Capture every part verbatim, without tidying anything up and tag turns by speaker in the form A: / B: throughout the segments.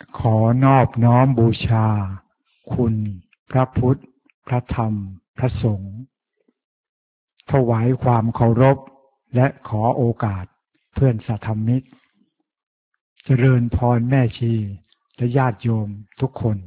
A: ขอนอบน้อมบูชาคุณพระพุทธพระธรรมพระสงฆ์ถวายความเคารพและขอโอกาสเพื่อนสัทธมิตรเจริญพรแม่ชีและญาติโยมทุกคน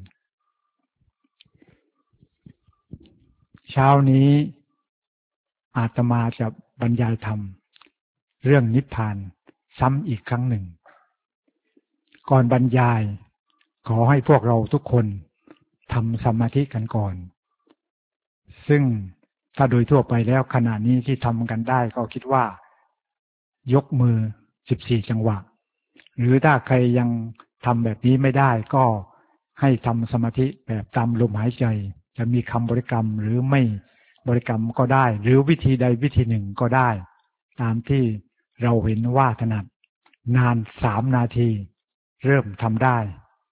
A: เช้านี้อาตมาจะบรรยายธรรมเรื่องนิพพานซ้ำอีกครั้งหนึ่งก่อนบรรยายขอให้พวกเราทุกคนทำสมาธิกันก่อนซึ่งถ้าโดยทั่วไปแล้วขณะนี้ที่ทำกันได้ก็คิดว่ายกมือสิบสี่จังหวะหรือถ้าใครยังทำแบบนี้ไม่ได้ก็ให้ทำสมาธิแบบตามลมหายใจจะมีคำบริกรรมหรือไม่บริกรรมก็ได้หรือวิธีใดวิธีหนึ่งก็ได้ตามที่เราเห็นว่าถนัดนานสามนาทีเริ่มทำได้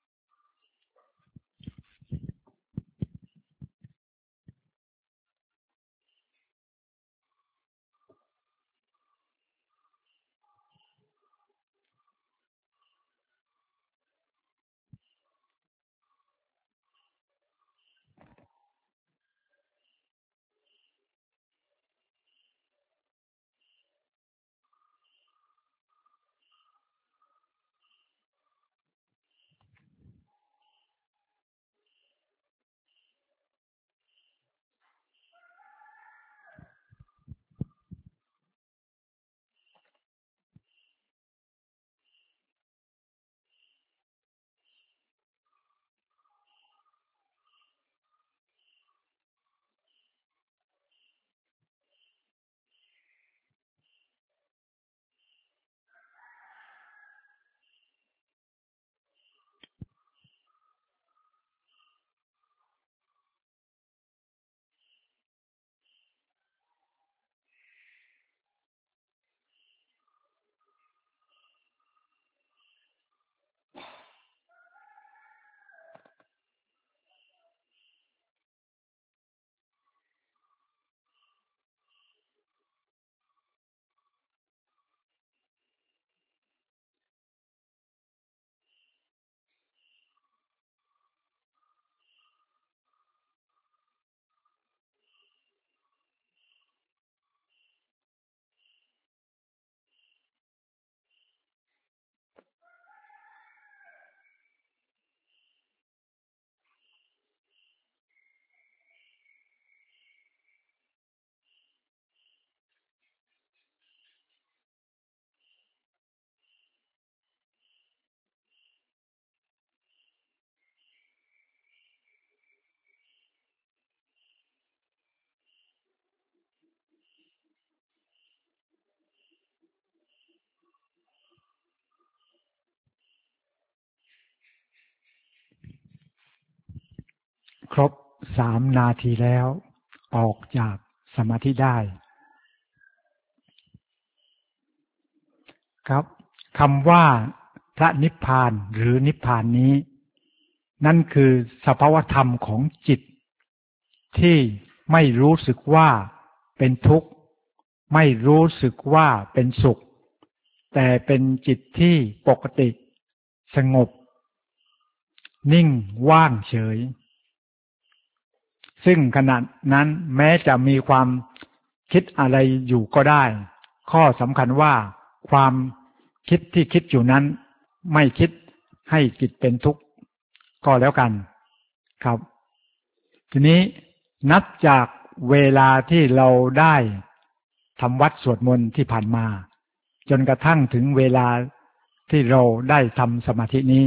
A: ครบสามนาทีแล้วออกจากสมาธิได้ครับคำว่าพระนิพพานหรือนิพพานนี้นั่นคือสภาวธรรมของจิตที่ไม่รู้สึกว่าเป็นทุกข์ไม่รู้สึกว่าเป็นสุขแต่เป็นจิตที่ปกติสงบนิ่งว่างเฉยซึ่งขณะนั้นแม้จะมีความคิดอะไรอยู่ก็ได้ข้อสำคัญว่าความคิดที่คิดอยู่นั้นไม่คิดให้จิตเป็นทุกข์ก็แล้วกันครับทีนี้นับจากเวลาที่เราได้ทำวัดสวดมนต์ที่ผ่านมาจนกระทั่งถึงเวลาที่เราได้ทำสมาธินี้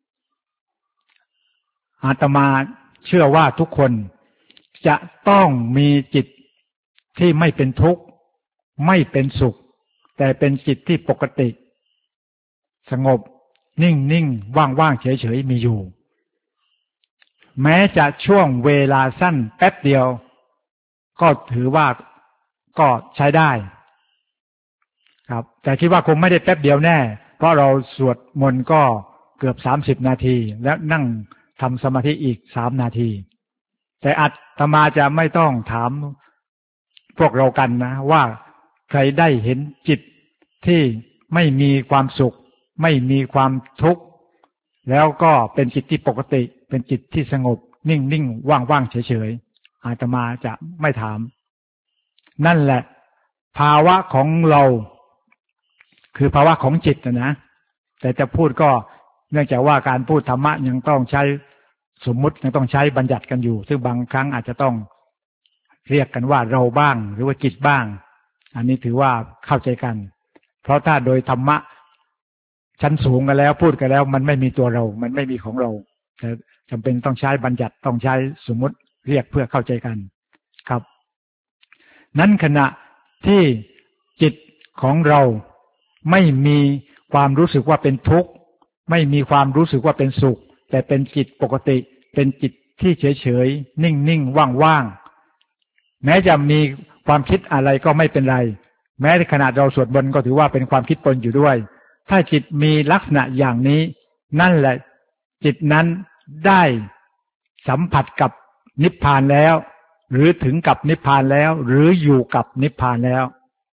A: อาตมาเชื่อว่าทุกคนจะต้องมีจิตที่ไม่เป็นทุกข์ไม่เป็นสุขแต่เป็นจิตที่ปกติสงบนิ่งนิ่งว่างว่างเฉยเฉยมีอยู่แม้จะช่วงเวลาสั้นแป๊บเดียวก็ถือว่าก็ใช้ได้ครับแต่คิดว่าคงไม่ได้แป๊บเดียวแน่เพราะเราสวดมนต์ก็เกือบสามสิบนาทีแล้วนั่งทำสมาธิอีกสามนาทีแต่อาตมาจะไม่ต้องถามพวกเรากันนะว่าใครได้เห็นจิตที่ไม่มีความสุขไม่มีความทุกข์แล้วก็เป็นจิตที่ปกติเป็นจิตที่สงบนิ่งนิ่งว่างว่างเฉยเฉยอาตมาจะไม่ถามนั่นแหละภาวะของเราคือภาวะของจิตนะนะแต่จะพูดก็เนื่องจากว่าการพูดธรรมะยังต้องใช้สมมุติยังต้องใช้บัญญัติกันอยู่ซึ่งบางครั้งอาจจะต้องเรียกกันว่าเราบ้างหรือว่าจิตบ้างอันนี้ถือว่าเข้าใจกันเพราะถ้าโดยธรรมะชั้นสูงกันแล้วพูดกันแล้วมันไม่มีตัวเรามันไม่มีของเราแต่จำเป็นต้องใช้บัญญัติต้องใช้สมมุติเรียกเพื่อเข้าใจกันครับนั้นขณะที่จิตของเราไม่มีความรู้สึกว่าเป็นทุกข์ไม่มีความรู้สึกว่าเป็นสุขแต่เป็นจิตปกติเป็นจิตที่เฉยเฉยนิ่งนิ่งว่างว่างแม้จะมีความคิดอะไรก็ไม่เป็นไรแม้ในขณะเราสวดมนต์ก็ถือว่าเป็นความคิดปนอยู่ด้วยถ้าจิตมีลักษณะอย่างนี้นั่นแหละจิตนั้นได้สัมผัสกับนิพพานแล้วหรือถึงกับนิพพานแล้วหรืออยู่กับนิพพานแล้ว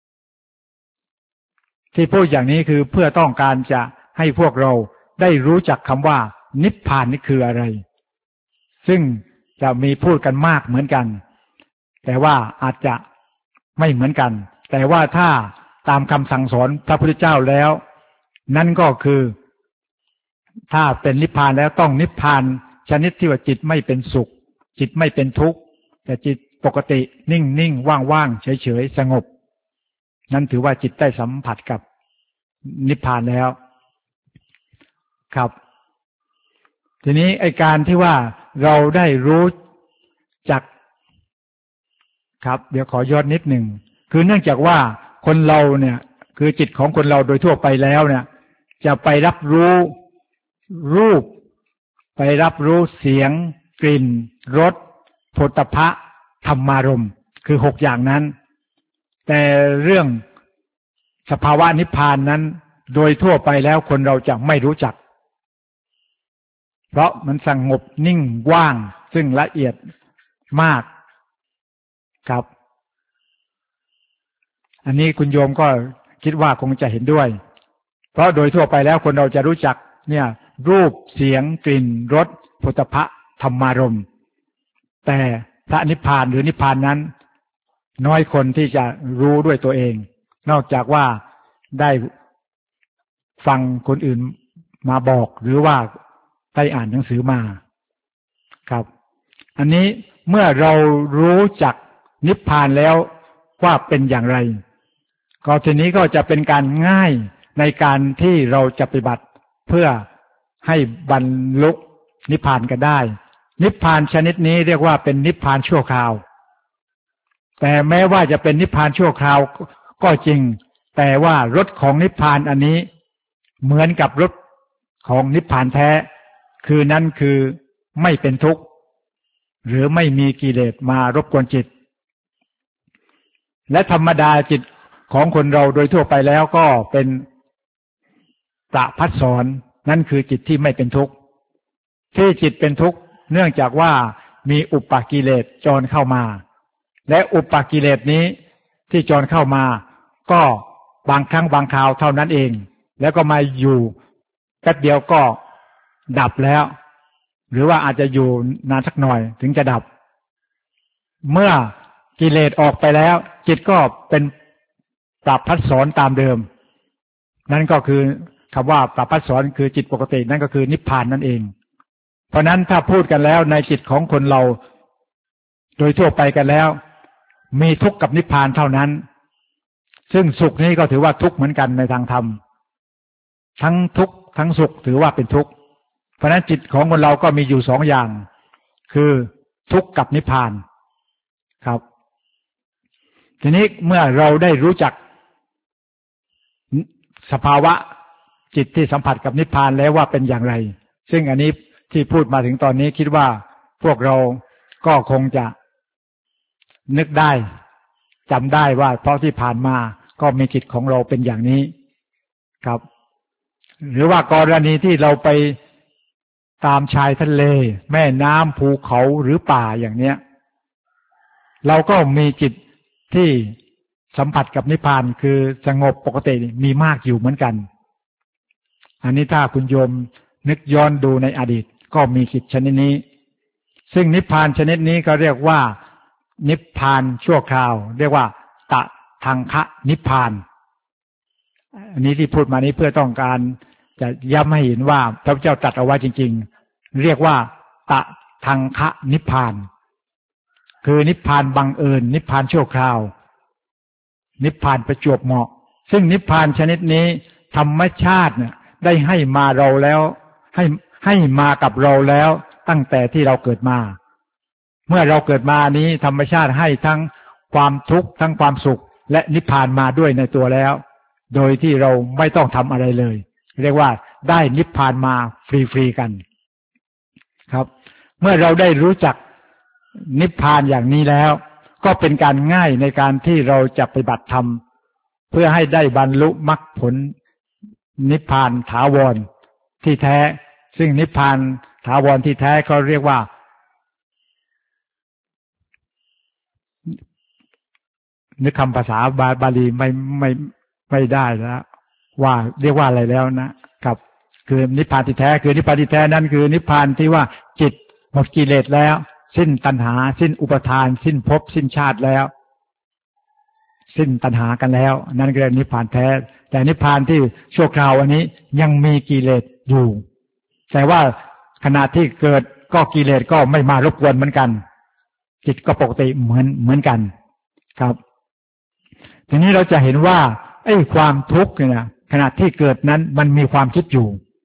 A: ที่พูดอย่างนี้คือเพื่อต้องการจะให้พวกเราได้รู้จักคำว่านิพพานนี่คืออะไรซึ่งจะมีพูดกันมากเหมือนกันแต่ว่าอาจจะไม่เหมือนกันแต่ว่าถ้าตามคำสั่งสอนพระพุทธเจ้าแล้วนั่นก็คือถ้าเป็นนิพพานแล้วต้องนิพพานชนิดที่ว่าจิตไม่เป็นสุขจิตไม่เป็นทุกข์แต่จิตปกตินิ่งนิ่งว่างว่างเฉยเฉยสงบนั่นถือว่าจิตได้สัมผัสกับนิพพานแล้วครับทีนี้ไอ้การที่ว่าเราได้รู้จักครับเดี๋ยวขอย้อนนิดหนึ่งคือเนื่องจากว่าคนเราเนี่ยคือจิตของคนเราโดยทั่วไปแล้วเนี่ยจะไปรับรู้รูปไปรับรู้เสียงกลิ่นรสโผฏฐัพพะธรรมารมณ์คือหกอย่างนั้นแต่เรื่องสภาวะนิพพานนั้นโดยทั่วไปแล้วคนเราจะไม่รู้จักเพราะมันสงบนิ่งว่างซึ่งละเอียดมากครับอันนี้คุณโยมก็คิดว่าคงจะเห็นด้วยเพราะโดยทั่วไปแล้วคนเราจะรู้จักเนี่ยรูปเสียงกลิ่นรสโผฏฐัพพะธรรมารมณ์แต่พระนิพพานหรือนิพพานนั้นน้อยคนที่จะรู้ด้วยตัวเองนอกจากว่าได้ฟังคนอื่นมาบอกหรือว่าได้อ่านหนังสือมาครับอันนี้เมื่อเรารู้จักนิพพานแล้วว่าเป็นอย่างไรก็ทีนี้ก็จะเป็นการง่ายในการที่เราจะปฏิบัติเพื่อให้บรรลุนิพพานกันได้นิพพานชนิดนี้เรียกว่าเป็นนิพพานชั่วคราวแต่แม้ว่าจะเป็นนิพพานชั่วคราวก็จริงแต่ว่ารสของนิพพานอันนี้เหมือนกับรสของนิพพานแท้คือนั้นคือไม่เป็นทุกข์หรือไม่มีกิเลสมารบกวนจิตและธรรมดาจิตของคนเราโดยทั่วไปแล้วก็เป็นประภัสสรนั่นคือจิตที่ไม่เป็นทุกข์ที่จิตเป็นทุกข์เนื่องจากว่ามีอุปกิเลสจรเข้ามาและอุปกิเลสนี้ที่จรเข้ามาก็บางครั้งบางคราวเท่านั้นเองแล้วก็มาอยู่แป๊บเดียวก็ดับแล้วหรือว่าอาจจะอยู่นานสักหน่อยถึงจะดับเมื่อกิเลสออกไปแล้วจิตก็เป็นปรับพัดสอนตามเดิมนั่นก็คือคำว่าปรับพัดสอนคือจิตปกตินั่นก็คือนิพพานนั่นเองเพราะนั้นถ้าพูดกันแล้วในจิตของคนเราโดยทั่วไปกันแล้วมีทุกข์กับนิพพานเท่านั้นซึ่งสุขนี้ก็ถือว่าทุกข์เหมือนกันในทางธรรมทั้งทุกข์ทั้งสุขถือว่าเป็นทุกข์เพราะนั้นจิตของคนเราก็มีอยู่สองอย่างคือทุกข์กับนิพพานครับทีนี้เมื่อเราได้รู้จักสภาวะจิตที่สัมผัสกับนิพพานแล้วว่าเป็นอย่างไรซึ่งอันนี้ที่พูดมาถึงตอนนี้คิดว่าพวกเราก็คงจะนึกได้จำได้ว่าเพราะที่ผ่านมาก็มีจิตของเราเป็นอย่างนี้ครับหรือว่ากรณีที่เราไปตามชายทะเลแม่น้ำภูเขาหรือป่าอย่างเนี้ยเราก็มีจิตที่สัมผัสกับนิพพานคือสงบปกติมีมากอยู่เหมือนกันอันนี้ถ้าคุณโยมนึกย้อนดูในอดีตก็มีกิจชนิดนี้ซึ่งนิพพานชนิดนี้ก็เรียกว่านิพพานชั่วคราวเรียกว่าตะทังคะนิพพานอันนี้ที่พูดมานี้เพื่อต้องการจะย้ำให้เห็นว่าพระพุทธเจ้าตรัสเอาไว้จริงๆเรียกว่าตะทังคะนิพพานคือนิพพานบังเอิญนิพพานชั่วคราวนิพพานประจวบเหมาะซึ่งนิพพานชนิดนี้ธรรมชาติเนี่ยได้ให้มาเราแล้วให้ให้มากับเราแล้วตั้งแต่ที่เราเกิดมาเมื่อเราเกิดมานี้ธรรมชาติให้ทั้งความทุกข์ทั้งความสุขและนิพพานมาด้วยในตัวแล้วโดยที่เราไม่ต้องทำอะไรเลยเรียกว่าได้นิพพานมาฟรีๆกันครับเมื่อเราได้รู้จักนิพพานอย่างนี้แล้วก็เป็นการง่ายในการที่เราจะปฏิบัติธรรมเพื่อให้ได้บรรลุมรรคผลนิพพานถาวรที่แท้ซึ่งนิพพานถาวรที่แท้เขาเรียกว่านึกคำภาษาบาลีไม่ไม่ไม่ได้แล้วว่าเรียกว่าอะไรแล้วนะครับคือนิพพานที่แท้คือนิพพานที่แท้นั่นคือนิพพานที่ว่าจิตหมดกิเลสแล้วสิ้นตัณหาสิ้นอุปทานสิ้นภพสิ้นชาติแล้วสิ้นตัณหากันแล้วนั่นคือนิพพานแท้แต่นิพพานที่ชั่วคราวอันนี้ยังมีกิเลสอยู่แต่ว่าขณะที่เกิดก็กิเลสก็ไม่มารบกวนเหมือนกันจิตก็ปกติเหมือนเหมือนกันครับทีนี้เราจะเห็นว่าไอ้ความทุกข์เนี่ยขณะที่เกิดนั้นมันมีความคิดอยู่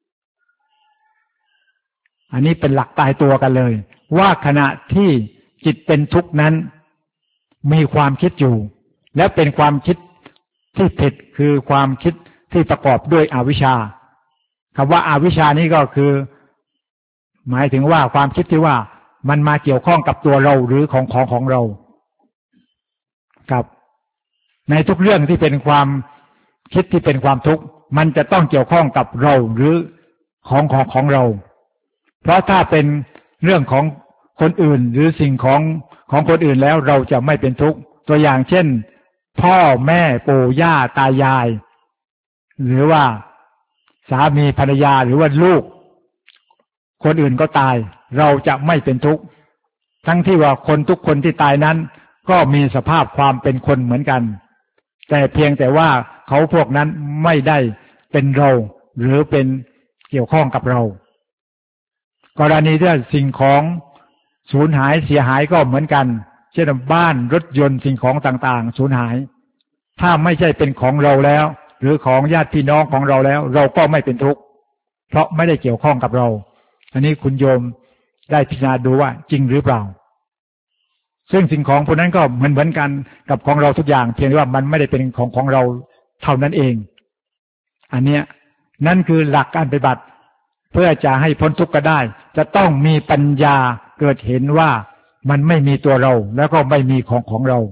A: อันนี้เป็นหลักตายตัวกันเลยว่าขณะที่จิตเป็นทุกข์นั้นมีความคิดอยู่และเป็นความคิดที่ผิดคือความคิดที่ประกอบด้วยอวิชชาคำว่าอวิชชานี้ก็คือหมายถึงว่าความคิดที่ว่ามันมาเกี่ยวข้องกับตัวเราหรือของของของเราครับในทุกเรื่องที่เป็นความคิดที่เป็นความทุกข์มันจะต้องเกี่ยวข้องกับเราหรือของของของเราเพราะถ้าเป็นเรื่องของคนอื่นหรือสิ่งของของคนอื่นแล้วเราจะไม่เป็นทุกข์ตัวอย่างเช่นพ่อแม่ปู่ย่าตายายหรือว่าสามีภรรยาหรือว่าลูกคนอื่นก็ตายเราจะไม่เป็นทุกข์ทั้งที่ว่าคนทุกคนที่ตายนั้นก็มีสภาพความเป็นคนเหมือนกันแต่เพียงแต่ว่าเขาพวกนั้นไม่ได้เป็นเราหรือเป็นเกี่ยวข้องกับเรากรณีที่สิ่งของสูญหายเสียหายก็เหมือนกันเช่นบ้านรถยนต์สิ่งของต่างๆสูญหายถ้าไม่ใช่เป็นของเราแล้วหรือของญาติพี่น้องของเราแล้วเราก็ไม่เป็นทุกข์เพราะไม่ได้เกี่ยวข้องกับเราอันนี้คุณโยมได้พิจารณาดูว่าจริงหรือเปล่าซึ่งสิ่งของพวกนั้นก็เหมือนเหมือนกันกับของเราทุกอย่างเพียงแต่ว่ามันไม่ได้เป็นของของเราเท่านั้นเองอันเนี้ยนั่นคือหลักการปฏิบัติเพื่อจะให้พ้นทุกข์ก็ได้จะต้องมีปัญญาเกิดเห็นว่ามันไม่มีตัวเราแล้วก็ไม่มีของของเรา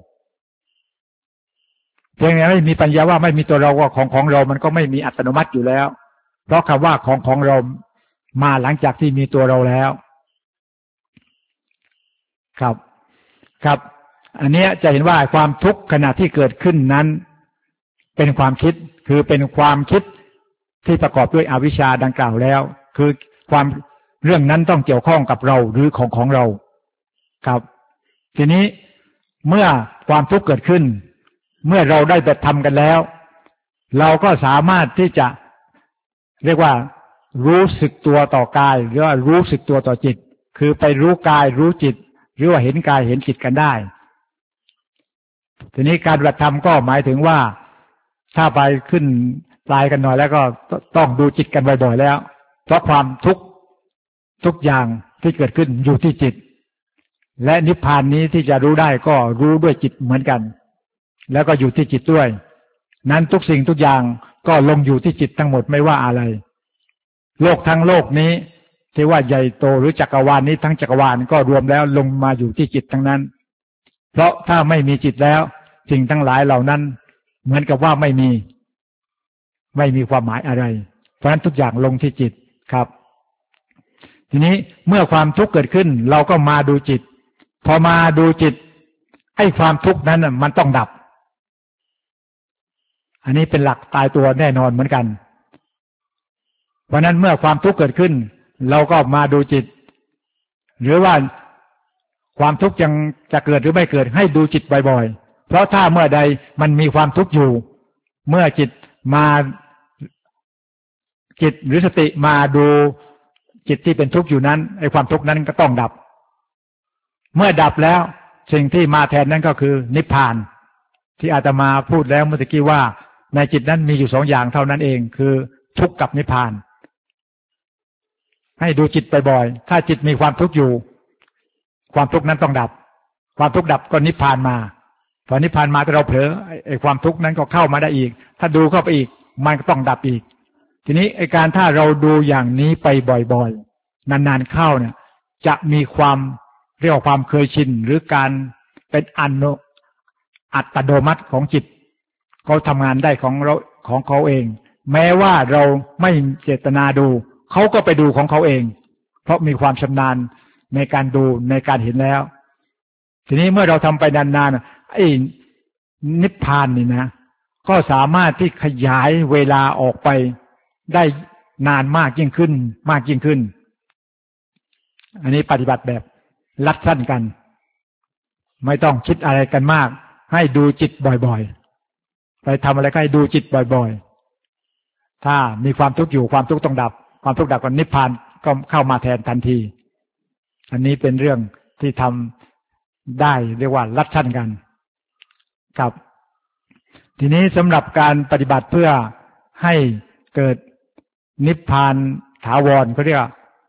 A: เพียงแต่ไม่มีปัญญาว่าไม่มีตัวเราว่าของของเรามันก็ไม่มีอัตโนมัติอยู่แล้วเพราะคำว่าของของเรามาหลังจากที่มีตัวเราแล้วครับครับอันนี้จะเห็นว่าความทุกข์ขณะที่เกิดขึ้นนั้นเป็นความคิดคือเป็นความคิดที่ประกอบด้วยอวิชชาดังกล่าวแล้วคือความเรื่องนั้นต้องเกี่ยวข้องกับเราหรือของของเราครับทีนี้เมื่อความทุกข์เกิดขึ้นเมื่อเราได้ปฏิบัติธรรมกันแล้วเราก็สามารถที่จะเรียกว่ารู้สึกตัวต่อกายหรือว่ารู้สึกตัวต่อจิตคือไปรู้กายรู้จิตหรือว่าเห็นกายเห็นจิตกันได้ทีนี้การปฏิบัติธรรมก็หมายถึงว่าถ้าไปขึ้นปลายกันหน่อยแล้วก็ต้องดูจิตกันบ่อยๆแล้วเพราะความทุกข์ทุกอย่างที่เกิดขึ้นอยู่ที่จิตและนิพพานนี้ที่จะรู้ได้ก็รู้ด้วยจิตเหมือนกันแล้วก็อยู่ที่จิตด้วยนั้นทุกสิ่งทุกอย่างก็ลงอยู่ที่จิตทั้งหมดไม่ว่าอะไรโลกทั้งโลกนี้ที่ว่าใหญ่โตหรือจักรวาลนี้ทั้งจักรวาลก็รวมแล้วลงมาอยู่ที่จิตทั้งนั้นเพราะถ้าไม่มีจิตแล้วสิ่งทั้งหลายเหล่านั้นเหมือนกับว่าไม่มีไม่มีความหมายอะไรเพราะฉะนั้นทุกอย่างลงที่จิตครับทีนี้เมื่อความทุกข์เกิดขึ้นเราก็มาดูจิตพอมาดูจิตไอ้ความทุกข์นั้นมันต้องดับอันนี้เป็นหลักตายตัวแน่นอนเหมือนกันราะนั้นเมื่อความทุกข์เกิดขึ้นเราก็มาดูจิตหรือว่าความทุกข์ยังจะเกิดหรือไม่เกิดให้ดูจิตบ่อยๆเพราะถ้าเมื่อใดมันมีความทุกข์อยู่เมื่อจิตมาจิตหรือสติมาดูจิตที่เป็นทุกข์อยู่นั้นไอ้ความทุกข์นั้นก็ต้องดับเมื่อดับแล้วสิ่งที่มาแทนนั้นก็คือนิพพานที่อาตมาพูดแล้วเมื่อกี้ว่าในจิตนั้นมีอยู่สองอย่างเท่านั้นเองคือทุกข์กับนิพพานให้ดูจิตบ่อยๆถ้าจิตมีความทุกข์อยู่ความทุกข์นั้นต้องดับความทุกข์ดับก็นิพพานมาพอนิพพานมาถ้าเราเผลอไอ้ความทุกข์นั้นก็เข้ามาได้อีกถ้าดูเข้าไปอีกมันก็ต้องดับอีกทีนี้ไอ้การถ้าเราดูอย่างนี้ไปบ่อยๆนานๆเข้าเนี่ยจะมีความเรียกว่าความเคยชินหรือการเป็นอนุอัตโนมัติของจิตเขาทำงานได้ของเราของเขาเองแม้ว่าเราไม่เจตนาดูเขาก็ไปดูของเขาเองเพราะมีความชำนาญในการดูในการเห็นแล้วทีนี้เมื่อเราทำไปนานๆไอ้นิพพานนี่นะก็สามารถที่ขยายเวลาออกไปได้นานมากยิ่งขึ้นมากยิ่งขึ้นอันนี้ปฏิบัติแบบลัดสั้นกันไม่ต้องคิดอะไรกันมากให้ดูจิตบ่อยๆไปทำอะไรก็ให้ดูจิตบ่อยๆถ้ามีความทุกข์อยู่ความทุกข์ต้องดับความทุกข์ดับก็นิพพานก็เข้ามาแทนทันทีอันนี้เป็นเรื่องที่ทำได้เรียกว่าลัดสั้นกันครับทีนี้สำหรับการปฏิบัติเพื่อให้เกิดนิพพานถาวรเขาเรียก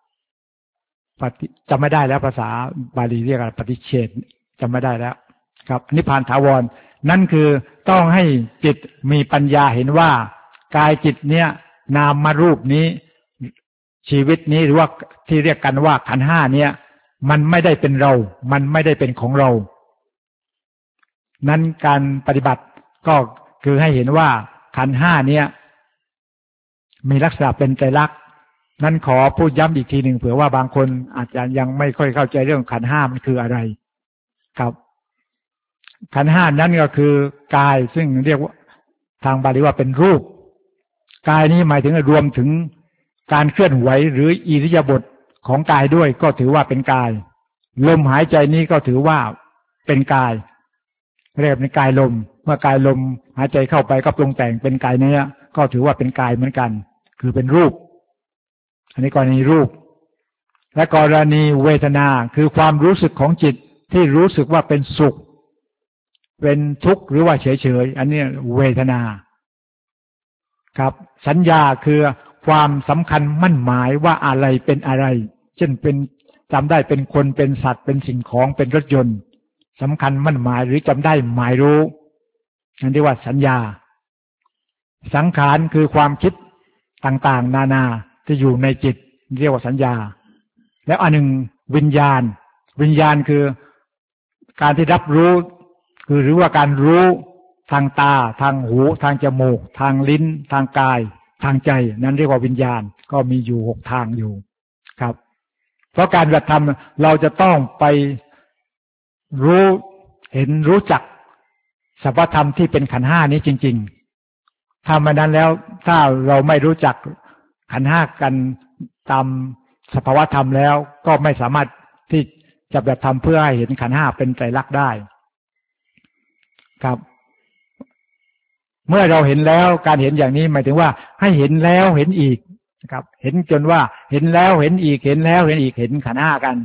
A: จำไม่ได้แล้วภาษาบาลีเรียกอะไรปฏิเฉทจำไม่ได้แล้วครับนิพพานถาวรนั่นคือต้องให้จิตมีปัญญาเห็นว่ากายจิตเนี้ยนามรูปนี้ชีวิตนี้หรือว่าที่เรียกกันว่าขันธ์ห้าเนี้ยมันไม่ได้เป็นเรามันไม่ได้เป็นของเรานั้นการปฏิบัติก็คือให้เห็นว่าขันธ์ห้าเนี้ยมีลักษณะเป็นไตรลักษณ์นั้นขอพูดย้ำอีกทีหนึ่งเผื่อว่าบางคนอาจจะยังไม่ค่อยเข้าใจเรื่องขันธ์ห้ามันคืออะไรครับขันธ์ห้านั้นก็คือกายซึ่งเรียกว่าทางบาลีว่าเป็นรูปกายนี้หมายถึงรวมถึงการเคลื่อนไหวหรืออิริยาบถของกายด้วยก็ถือว่าเป็นกายลมหายใจนี้ก็ถือว่าเป็นกายเรียกเป็นกายลมเมื่อกายลมหายใจเข้าไปก็ปรุงแต่งเป็นกายเนื้อก็ถือว่าเป็นกายเหมือนกันคือเป็นรูปอันนี้กรณีรูปและกรณีเวทนาคือความรู้สึกของจิตที่รู้สึกว่าเป็นสุขเป็นทุกข์หรือว่าเฉยๆอันนี้เวทนาครับสัญญาคือความสำคัญมั่นหมายว่าอะไรเป็นอะไรเช่นเป็นจำได้เป็นคนเป็นสัตว์เป็นสิ่งของเป็นรถยนต์สำคัญมั่นหมายหรือจำได้หมายรู้นั่นเรียกว่าสัญญาสังขารคือความคิดต่างๆนานาที่อยู่ในจิตเรียกว่าสัญญาแล้วอันหนึ่งวิญญาณวิญญาณคือการที่รับรู้คือหรือว่าการรู้ทางตาทางหูทางจมูกทางลิ้นทางกายทางใจนั้นเรียกว่าวิญญาณก็มีอยู่หกทางอยู่ครับเพราะการปฏิบัติธรรมเราจะต้องไปรู้เห็นรู้จักสภาวธรรมที่เป็นขันธ์ห้านี้จริงๆถ้าไม่นั้นแล้วถ้าเราไม่รู้จักขันธ์ห้ากันตามสภาวธรรมแล้วก็ไม่สามารถที่จะปฏิบัติธรรมเพื่อให้เห็นขันธ์ห้าเป็นไตรลักษณ์ได้ครับเมื่อเราเห็นแล้วการเห็นอย่างนี้หมายถึงว่าให้เห็นแล้วเห็นอีกนะครับเห็นจนว่าเห็นแล้วเห็นอีกเห็นแล้วเห็นอีกเห็นขันธ์ห้ากัน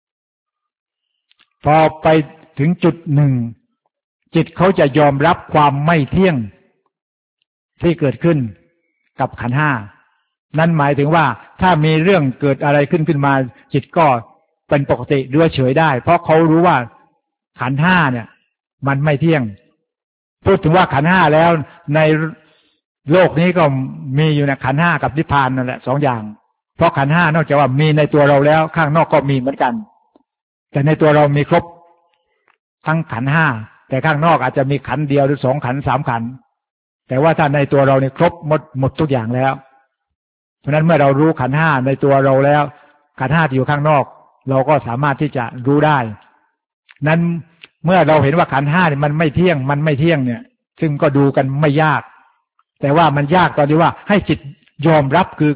A: พอไปถึงจุดหนึ่งจิตเขาจะยอมรับความไม่เที่ยงที่เกิดขึ้นกับขันธ์ห้านั่นหมายถึงว่าถ้ามีเรื่องเกิดอะไรขึ้นขึ้นมาจิตก็เป็นปกติหรือว่าเฉยได้เพราะเขารู้ว่าขันธ์ห้าเนี่ยมันไม่เที่ยงพูดถึงว่าขันธ์ห้าแล้วในโลกนี้ก็มีอยู่นะขันธ์ห้ากับนิพพานนั่นแหละสองอย่างเพราะขันธ์ห้านอกจากว่ามีในตัวเราแล้วข้างนอกก็มีเหมือนกันแต่ในตัวเรามีครบทั้งขันธ์ห้าแต่ข้างนอกอาจจะมีขันธ์เดียวหรือสองขันธ์สามขันธ์แต่ว่าถ้าในตัวเราเนี่ยครบหมดหมดทุกอย่างแล้วเพราะนั้นเมื่อเรารู้ขันธ์ห้าในตัวเราแล้วขันธ์ห้าที่อยู่ข้างนอกเราก็สามารถที่จะรู้ได้นั้นเมื่อเราเห็นว่าขันธ์ห้าเนี่ยมันไม่เที่ยงมันไม่เที่ยงเนี่ยซึ่งก็ดูกันไม่ยากแต่ว่ามันยากตอนที่ว่าให้จิตยอมรับคือ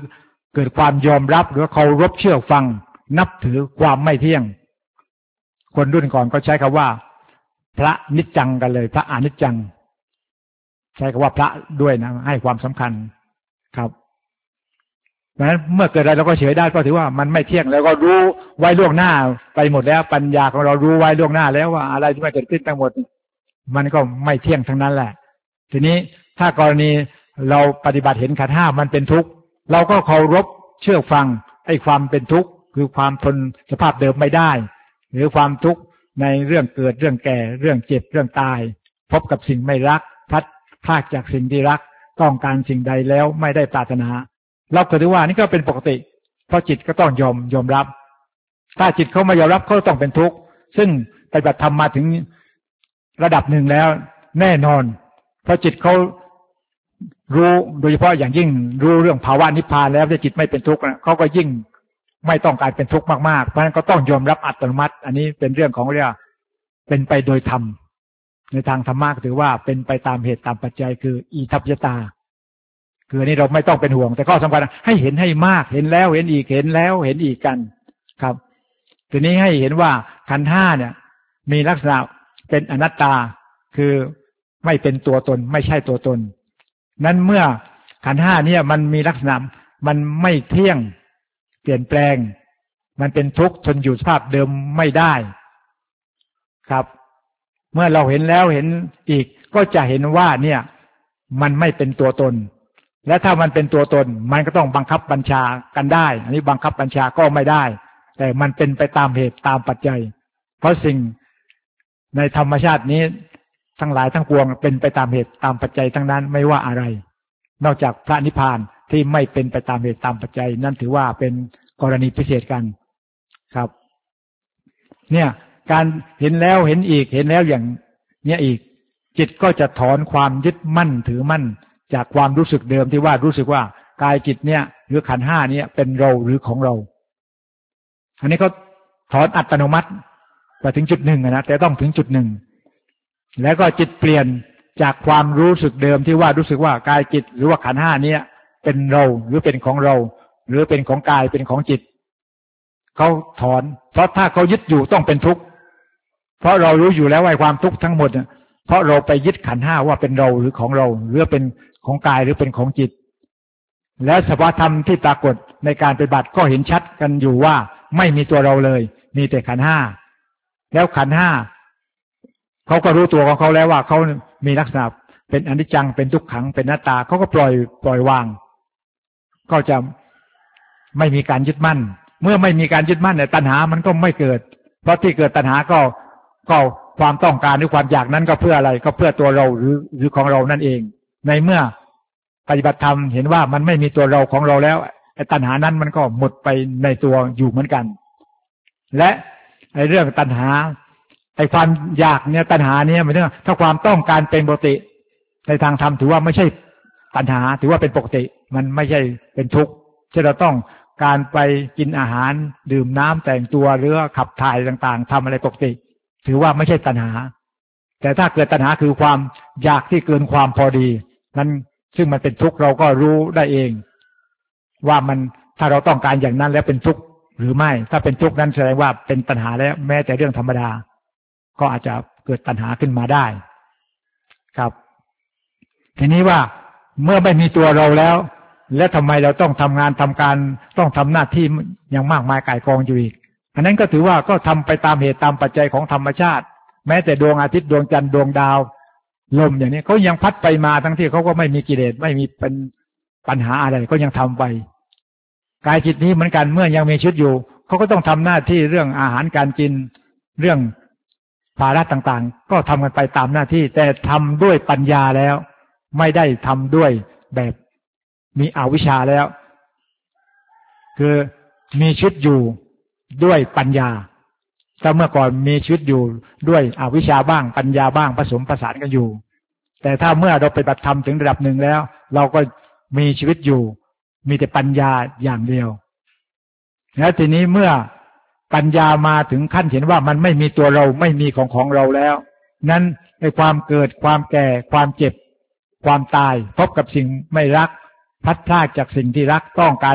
A: เกิดความยอมรับหรือเคารพเชื่อฟังนับถือความไม่เที่ยงคนรุ่นก่อนก็ใช้คำว่าพระนิจจังกันเลยพระอนิจจังใช้คำว่าพระด้วยนะให้ความสำคัญครับเพราะฉะนั้นเมื่อเกิดอะไรเราก็เฉยได้เพราะถือว่ามันไม่เที่ยงแล้วก็รู้ไว้ล่วงหน้าไปหมดแล้วปัญญาของเรารู้ไว้ล่วงหน้าแล้วว่าอะไรที่มันเกิดขึ้นทั้งหมดมันก็ไม่เที่ยงทั้งนั้นแหละทีนี้ถ้ากรณีเราปฏิบัติเห็นขันธ์ห้ามันเป็นทุกข์เราก็เคารพเชื่อฟังไอ้ความเป็นทุกข์คือความทนสภาพเดิมไม่ได้หรือความทุกข์ในเรื่องเกิดเรื่องแก่เรื่องเจ็บเรื่องตายพบกับสิ่งไม่รักพัดพลากจากสิ่งที่รักต้องการสิ่งใดแล้วไม่ได้ปรารถนาเราก็ถือว่านี่ก็เป็นปกติเพราะจิตก็ต้องยอมยอมรับถ้าจิตเขาไม่ยอมรับเขาต้องเป็นทุกข์ซึ่งปฏิบัติธรรมมาถึงระดับหนึ่งแล้วแน่นอนเพราะจิตเขารู้โดยเฉพาะอย่างยิ่งรู้เรื่องภาวะนิพพานแล้วถ้าจิตไม่เป็นทุกข์เขาก็ยิ่งไม่ต้องการเป็นทุกข์มากๆเพราะฉะนั้นก็ต้องยอมรับอัตโนมัติอันนี้เป็นเรื่องของเรียกเป็นไปโดยธรรมในทางธรรมะถือว่าเป็นไปตามเหตุตามปัจจัยคืออิทัปยตาคืออันนี้เราไม่ต้องเป็นห่วงแต่ข้อสำคัญให้เห็นให้มากเห็นแล้วเห็นอีกเห็นแล้วเห็นอีกกันครับทีนี้ให้เห็นว่าขันธ์ห้าเนี่ยมีลักษณะเป็นอนัตตาคือไม่เป็นตัวตนไม่ใช่ตัวตนนั้นเมื่อขันธ์ห้าเนี่ยมันมีลักษณะมันไม่เที่ยงเปลี่ยนแปลงมันเป็นทุกข์ทนอยู่สภาพเดิมไม่ได้ครับเมื่อเราเห็นแล้วเห็นอีกก็จะเห็นว่าเนี่ยมันไม่เป็นตัวตนและถ้ามันเป็นตัวตนมันก็ต้องบังคับบัญชากันได้อันนี้บังคับบัญชาก็ไม่ได้แต่มันเป็นไปตามเหตุตามปัจจัยเพราะสิ่งในธรรมชาตินี้ทั้งหลายทั้งปวงเป็นไปตามเหตุตามปัจจัยทั้งนั้นไม่ว่าอะไรนอกจากพระนิพพานที่ไม่เป็นไปตามเหตุตามปัจจัยนั่นถือว่าเป็นกรณีพิเศษกันครับเนี่ยการเห็นแล้วเห็นอีกเห็นแล้วอย่างเนี้ยอีกจิตก็จะถอนความยึดมั่นถือมั่นจากความรู้สึกเดิมที่ว่ารู้สึกว่ากายจิตเนี่ยหรือขันธ์ห้าเนี่ยเป็นเราหรือของเราอันนี้ก็ถอนอัตโนมัติไปถึงจุดหนึ่งนะแต่ต้องถึงจุดหนึ่งแล้วก็จิตเปลี่ยนจากความรู้สึกเดิมที่ว่ารู้สึกว่ากายจิตหรือว่าขันธ์ห้าเนี่ยเป็นเราหรือเป็นของเราหรือเป็นของกายเป็นของจิตเขาถอนเพราะถ้าเขายึดอยู่ต้องเป็นทุกข์เพราะเรารู้อยู่แล้วว่าความทุกข์ทั้งหมดเพราะเราไปยึดขันธ์ห้าว่าเป็นเราหรือของเราหรือเป็นของกายหรือเป็นของจิตและสภาวธรรมที่ปรากฏในการปฏิบัติก็เห็นชัดกันอยู่ว่าไม่มีตัวเราเลยมีแต่ขันธ์ห้าแล้วขันธ์ห้าเขาก็รู้ตัวของเขาแล้วว่าเขามีลักษณะเป็นอนิจจังเป็นทุกขังเป็นอนัตตาเขาก็ปล่อยปล่อยวางก็จะไม่มีการยึดมั่นเมื่อไม่มีการยึดมั่นเนี่ยตัณหามันก็ไม่เกิดเพราะที่เกิดตัณหาก็ก็ความต้องการหรือความอยากนั้นก็เพื่ออะไรก็เพื่อตัวเราหรือหรือของเรานั่นเองในเมื่อปฏิบัติธรรมเห็นว่ามันไม่มีตัวเราของเราแล้วไอ้ตัณหานั้นมันก็หมดไปในตัวอยู่เหมือนกันและไอ้เรื่องตัณหาไอ้ความอยากเนี่ยตัณหาเนี่ยหมายถึงถ้าความต้องการเป็นปกติในทางธรรมถือว่าไม่ใช่ตัณหาถือว่าเป็นปกติมันไม่ใช่เป็นทุกข์ที่เราต้องการไปกินอาหารดื่มน้ำแต่งตัวหรือขับถ่ายต่างๆทำอะไรปกติถือว่าไม่ใช่ตัณหาแต่ถ้าเกิดตัณหาคือความอยากที่เกินความพอดีนั้นซึ่งมันเป็นทุกข์เราก็รู้ได้เองว่ามันถ้าเราต้องการอย่างนั้นแล้วเป็นทุกข์หรือไม่ถ้าเป็นทุกข์นั้นแสดงว่าเป็นตัณหาแล้วแม้แต่เรื่องธรรมดาก็อาจจะเกิดตัณหาขึ้นมาได้ครับทีนี้ว่าเมื่อไม่มีตัวเราแล้วแล้วทำไมเราต้องทำงานทำการต้องทำหน้าที่อย่างมากมายก่ายกองอยู่อีกอันนั้นก็ถือว่าก็ทำไปตามเหตุตามปัจจัยของธรรมชาติแม้แต่ดวงอาทิตย์ดวงจันทร์ดวงดาวลมอย่างนี้เขายังพัดไปมาทั้งที่เขาก็ไม่มีกิเลสไม่มีเป็นปัญหาอะไรก็ยังทำไปกายจิตนี้เหมือนกันเมื่อยังมีชีวิตอยู่เขาก็ต้องทำหน้าที่เรื่องอาหารการกินเรื่องภาระต่างๆก็ทำกันไปตามหน้าที่แต่ทำด้วยปัญญาแล้วไม่ได้ทำด้วยแบบมีอวิชชาแล้วคือมีชีวิตอยู่ด้วยปัญญาถ้าเมื่อก่อนมีชีวิตอยู่ด้วยอวิชชาบ้างปัญญาบ้างผสมผสานกันอยู่แต่ถ้าเมื่อเราไปปฏิบัติธรรมถึงระดับหนึ่งแล้วเราก็มีชีวิตอยู่มีแต่ปัญญาอย่างเดียวแล้วทีนี้เมื่อปัญญามาถึงขั้นเห็นว่ามันไม่มีตัวเราไม่มีของของเราแล้วนั้นในความเกิดความแก่ความเจ็บความตายพบกับสิ่งไม่รักพัดพลาดจากสิ่งที่รักต้องการ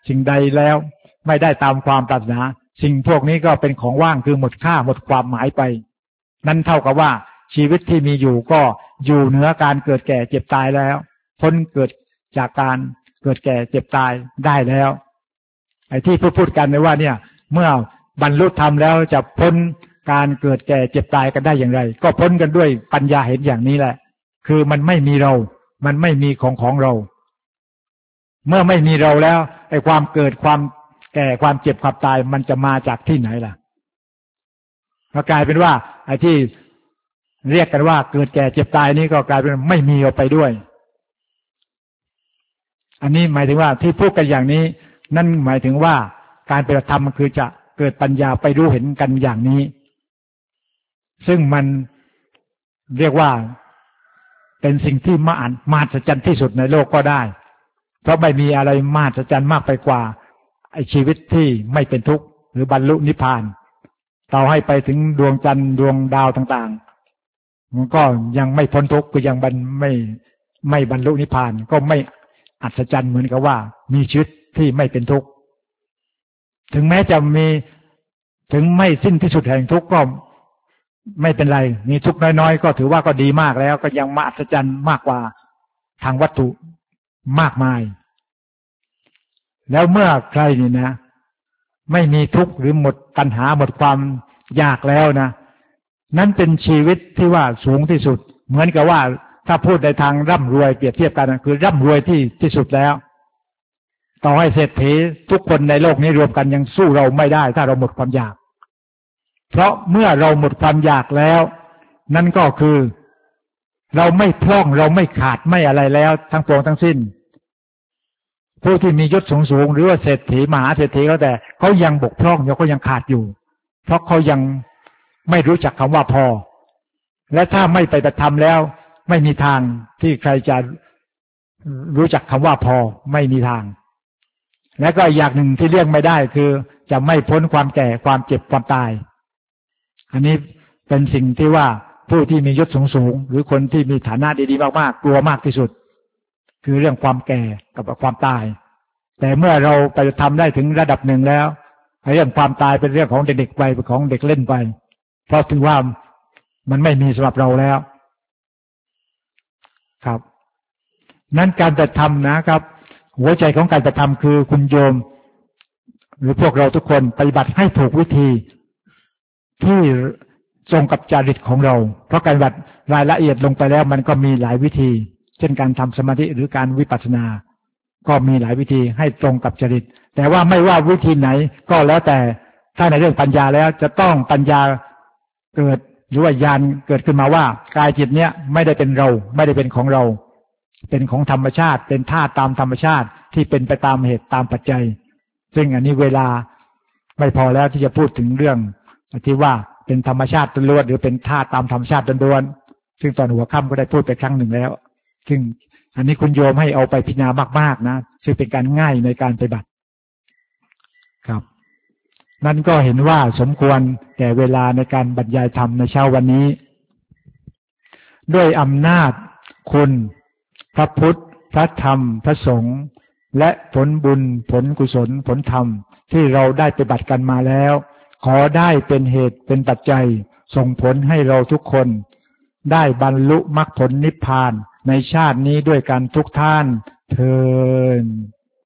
A: สิ่งใดแล้วไม่ได้ตามความปรารถนาสิ่งพวกนี้ก็เป็นของว่างคือหมดค่าหมดความหมายไปนั่นเท่ากับว่าชีวิตที่มีอยู่ก็อยู่เหนือการเกิดแก่เจ็บตายแล้วพ้นเกิดจากการเกิดแก่เจ็บตายได้แล้วไอ้ที่พูดพูดกันเลยว่าเนี่ยเมื่อบรรลุธรรมแล้วจะพ้นการเกิดแก่เจ็บตายกันได้อย่างไรก็พ้นกันด้วยปัญญาเห็นอย่างนี้แหละคือมันไม่มีเรามันไม่มีของของเราเมื่อไม่มีเราแล้วไอ้ความเกิดความแก่ความเจ็บความตายมันจะมาจากที่ไหนล่ะก็กลายเป็นว่าไอ้ที่เรียกกันว่าเกิดแก่เจ็บตายนี่ก็กลายเป็นไม่มีเอาไปด้วยอันนี้หมายถึงว่าที่พูดกันอย่างนี้นั่นหมายถึงว่าการปฏิบัติธรรมคือจะเกิดปัญญาไปรู้เห็นกันอย่างนี้ซึ่งมันเรียกว่าเป็นสิ่งที่มหันต์มหัศจรรย์ที่สุดในโลกก็ได้เพราะไม่มีอะไรมหัศจรรย์มากไปกว่าไอ้ชีวิตที่ไม่เป็นทุกข์หรือบรรลุนิพพานต่อให้ไปถึงดวงจันทร์ดวงดาวต่างๆมันก็ยังไม่พ้นทุกข์ก็ยังบรรไม่ไม่บรรลุนิพพานก็ไม่อัศจรรย์เหมือนกับว่ามีชีวิตที่ไม่เป็นทุกข์ถึงแม้จะมีถึงไม่สิ้นที่สุดแห่งทุกข์ก็ไม่เป็นไรมีทุกข์น้อยๆก็ถือว่าก็ดีมากแล้วก็ยังมหัศจรรย์มากกว่าทางวัตถุมากมายแล้วเมื่อใครนี่นะไม่มีทุกข์หรือหมดปัญหาหมดความอยากแล้วนะนั้นเป็นชีวิตที่ว่าสูงที่สุดเหมือนกับว่าถ้าพูดในทางร่ำรวยเปรียบเทียบกันคือร่ำรวยที่ที่สุดแล้วต่อให้เศรษฐีทุกคนในโลกนี้รวมกันยังสู้เราไม่ได้ถ้าเราหมดความอยากเพราะเมื่อเราหมดความอยากแล้วนั่นก็คือเราไม่พร่องเราไม่ขาดไม่อะไรแล้วทั้งปวงทั้งสิ้นผู้ที่มียศสูงๆหรือว่าเศรษฐีมหาเศรษฐีก็แต่เขายังบกพร่องเขายังขาดอยู่เพราะเขายังไม่รู้จักคำว่าพอและถ้าไม่ไปปฏิบัติธรรมแล้วไม่มีทางที่ใครจะรู้จักคำว่าพอไม่มีทางและก็อย่างหนึ่งที่เลี่ยงไม่ได้คือจะไม่พ้นความแก่ความเจ็บความตายอันนี้เป็นสิ่งที่ว่าผู้ที่มียศสูงๆหรือคนที่มีฐานะดีๆมากๆกลัวมากที่สุดคือเรื่องความแก่กับความตายแต่เมื่อเราไปทำได้ถึงระดับหนึ่งแล้วเรื่องความตายเป็นเรื่องของเด็กๆไปเป็นของเด็กเล่นไปเพราะถือว่ามันไม่มีสำหรับเราแล้วครับนั้นการปฏิบัติธรรมนะครับหัวใจของการปฏิบัติธรรมคือคุณโยมหรือพวกเราทุกคนปฏิบัติให้ถูกวิธีที่ตรงกับจริตของเราเพราะการปฏิบัติรายละเอียดลงไปแล้วมันก็มีหลายวิธีเช่นการทำสมาธิหรือการวิปัสสนาก็มีหลายวิธีให้ตรงกับจริตแต่ว่าไม่ว่าวิธีไหนก็แล้วแต่ถ้าในเรื่องปัญญาแล้วจะต้องปัญญาเกิดหรือว่าญาณเกิดขึ้นมาว่ากายจิตเนี้ยไม่ได้เป็นเราไม่ได้เป็นของเราเป็นของธรรมชาติเป็นธาตุตามธรรมชาติที่เป็นไปตามเหตุตามปัจจัยซึ่งอันนี้เวลาไม่พอแล้วที่จะพูดถึงเรื่องที่ว่าเป็นธรรมชาติล้วนหรือเป็นธาตุตามธรรมชาติล้วนซึ่งตอนหัวค่ำก็ได้พูดไปครั้งหนึ่งแล้วซึ่งอันนี้คุณโยมให้เอาไปพิจารณามากๆนะซึ่งเป็นการง่ายในการปฏิบัติครับนั่นก็เห็นว่าสมควรแก่เวลาในการบรรยายธรรมในเช้าวันนี้ด้วยอำนาจคุณพระพุทธพระธรรมพระสงฆ์และผลบุญผลกุศลผลธรรมที่เราได้ปฏิบัติกันมาแล้วขอได้เป็นเหตุเป็นปัจจัยส่งผลให้เราทุกคนได้บรรลุมรรคผลนิพพานในชาตินี้ด้วยกันทุกท่านเทอญ